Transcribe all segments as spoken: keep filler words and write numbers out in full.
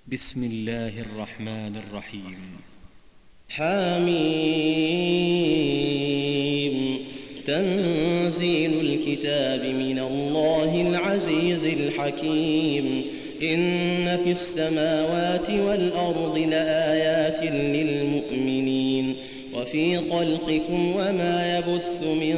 بسم الله الرحمن الرحيم. حميم. تنزيل الكتاب من الله العزيز الحكيم. إن في السماوات والأرض لآيات للمؤمنين وفي خلقكم وما يبث من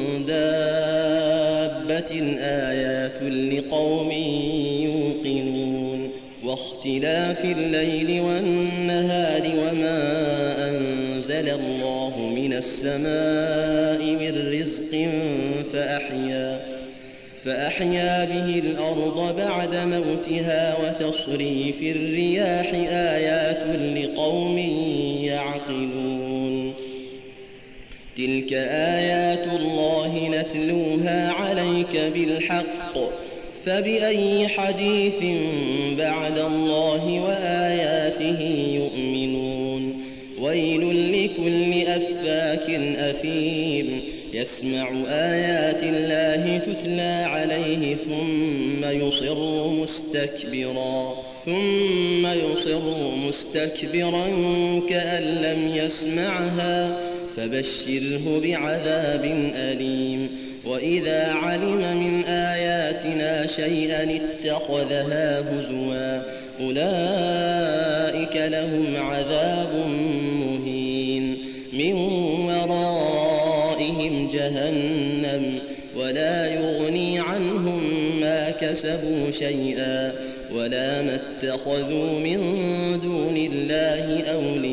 دابة آيات لقوم يوقنون. واختلاف الليل والنهار وما أنزل الله من السماء من رزق فأحيا فأحيا به الأرض بعد موتها وتصريف الرياح آيات لقوم يعقلون. تلك آيات الله نتلوها عليك بالحق فبأي حديث بعد الله وآياته يؤمنون. ويل لكل أفاك أثيم يسمع آيات الله تتلى عليه ثم يصر مستكبرا ثم يصر مستكبرا كأن لم يسمعها فبشره بعذاب أليم. وإذا علم من آياتنا شيئا اتخذها هزوا أولئك لهم عذاب مهين من ورائهم جهنم ولا يغني عنهم ما كسبوا شيئا ولا ما اتخذوا من دون الله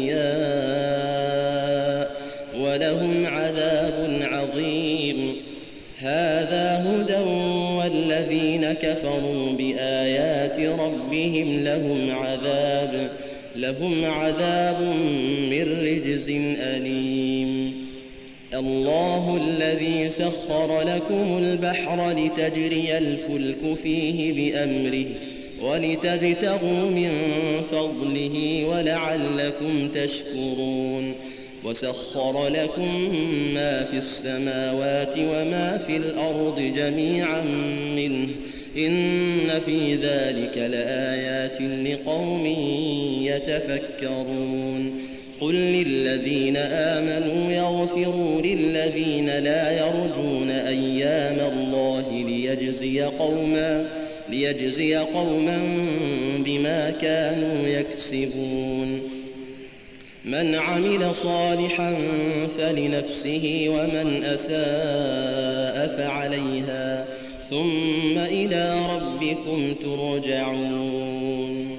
أولياء ولهم عذاب عظيم. هذا هدى والذين كفروا بآيات ربهم لهم عذاب لهم عذاب من رجز أليم. الله الذي سخر لكم البحر لتجري الفلك فيه بأمره ولتبتغوا من فضله ولعلكم تشكرون. وسخر لكم ما في السماوات وما في الأرض جميعا منه إن في ذلك لآيات لقوم يتفكرون. قل للذين آمنوا يغفروا للذين لا يرجون أيام الله ليجزي قوما ليجزي قوما بما كانوا يكسبون. من عمل صالحا فلنفسه ومن أساء فعليها ثم إلى ربكم ترجعون.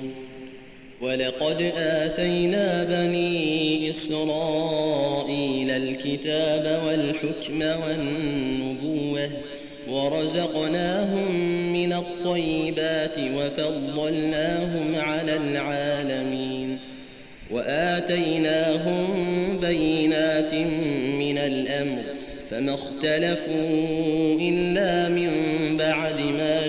ولقد آتينا بني إسرائيل الكتاب والحكم والنبوة ورزقناهم من الطيبات وفضلناهم على العالمين وآتيناهم بينات من الأمر فما اختلفوا إلا من بعد ما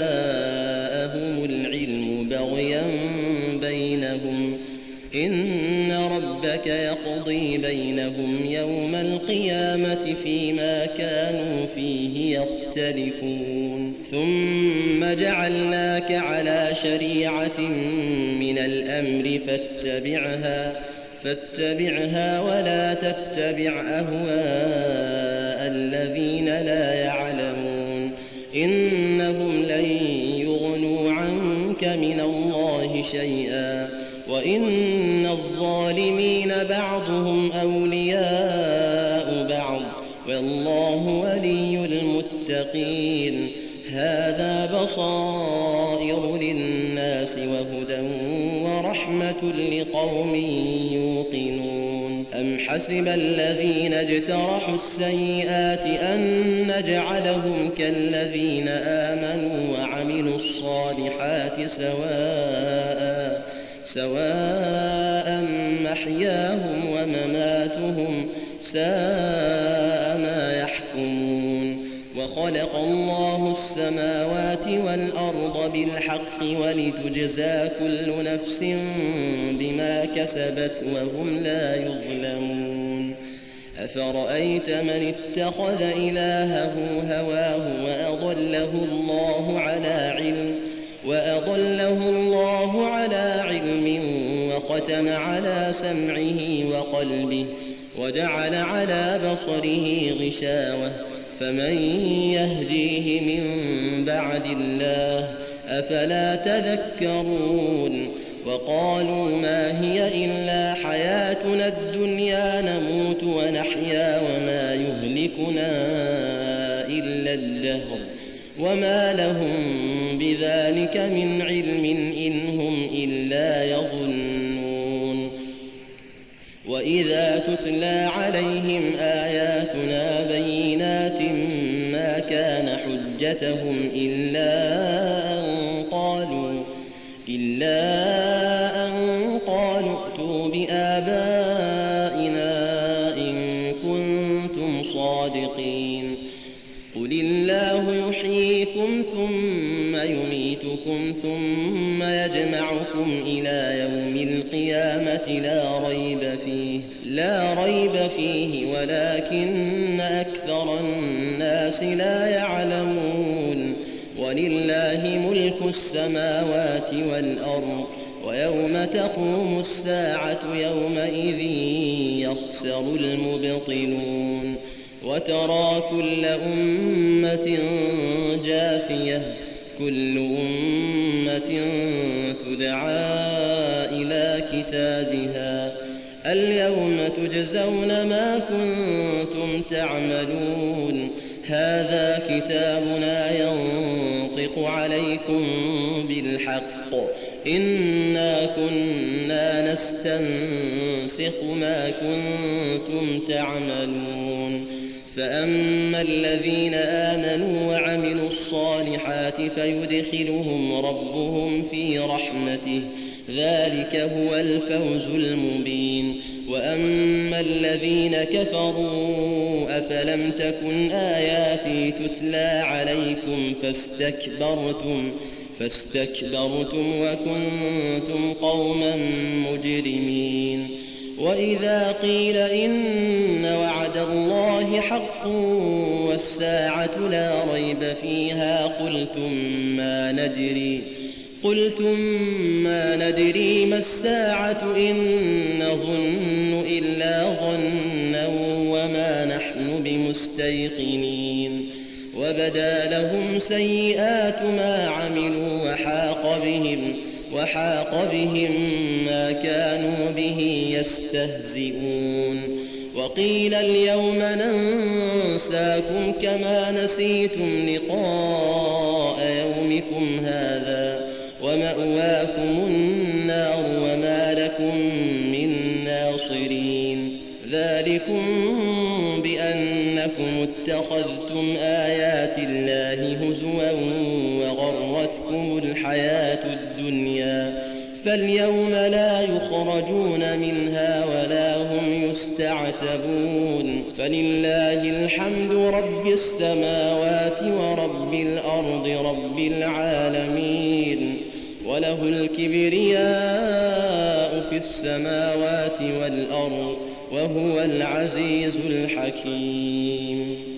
جاءهم العلم بغيا بينهم. إن ربك يقضي بينهم يوم القيامة فيما كانوا فيه يختلفون. ثم جعلناك على شريعة من الأمر فاتبعها فاتبعها ولا تتبع أهواء الذين لا يعلمون إنهم لن يغنوا عنك من الله شيئا وإن الظالمين بعضهم أولياء بعض والله ولي المتقين. هذا بصائر للناس وهدى ورحمة لقوم يوقنون. أم حسب الذين اجترحوا السيئات أن نجعلهم كالذين آمنوا وعملوا الصالحات سواء سواء محياهم ومماتهم ساء ما يحكمون. وخلق الله السماوات والأرض بالحق ولتجزى كل نفس بما كسبت وهم لا يظلمون. أفرأيت من اتخذ إلهه هواه وأضله الله على علم وأضله الله على علم وختم على سمعه وقلبه وجعل على بصره غشاوة فمن يهديه من بعد الله أفلا تذكرون وقالوا ما هي إلا حياتنا الدنيا نموت ونحيا وما يهلكنا إلا الدهر وما لهم بذلك من علم إن هم إلا يظنون وإذا تتلى عليهم آياتنا بينات ما كان حجتهم إلا أن قالوا إلا أن قالوا ائتوا بآبائنا إن كنتم صادقين قل الله يحييكم ثم يميتكم ثم يجمعكم إلى يوم القيامة لا ريب فيه لا ريب فيه ولكن أكثر الناس لا يعلمون ولله ملك السماوات والأرض ويوم تقوم الساعة يومئذ يخسر المبطلون وترى كل أمة جاثية كل أمة تدعى إلى كتابها اليوم تجزون ما كنتم تعملون هذا كتابنا ينطق عليكم بالحق إنا كنا نستنسخ ما كنتم تعملون فأما الذين آمنوا وعملوا الصالحات فيدخلهم ربهم في رحمته ذلك هو الفوز المبين وأما الذين كفروا أفلم تكن آياتي تتلى عليكم فاستكبرتم فاستكبرتم وكنتم قوما مجرمين وإذا قيل إن وعد الله حق والساعة لا ريب فيها قلتم ما ندري قلتم ما ندري ما الساعة إن نظن إلا ظنا وما نحن بمستيقنين وبدا لهم سيئات ما عملوا وحاق بهم وحاق بهم ما كانوا به يستهزئون وقيل اليوم ننساكم كما نسيتم لقاء يومكم هذا ومأواكم النار وما لكم من ناصرين ذلكم بأنكم اتخذتم آيات الله هزوا وغرتكم الحياة الدنيا فاليوم لا يخرجون منها ولا هم يستعتبون فلله الحمد رب السماوات ورب الأرض رب العالمين وله الكبرياء في السماوات والأرض وهو العزيز الحكيم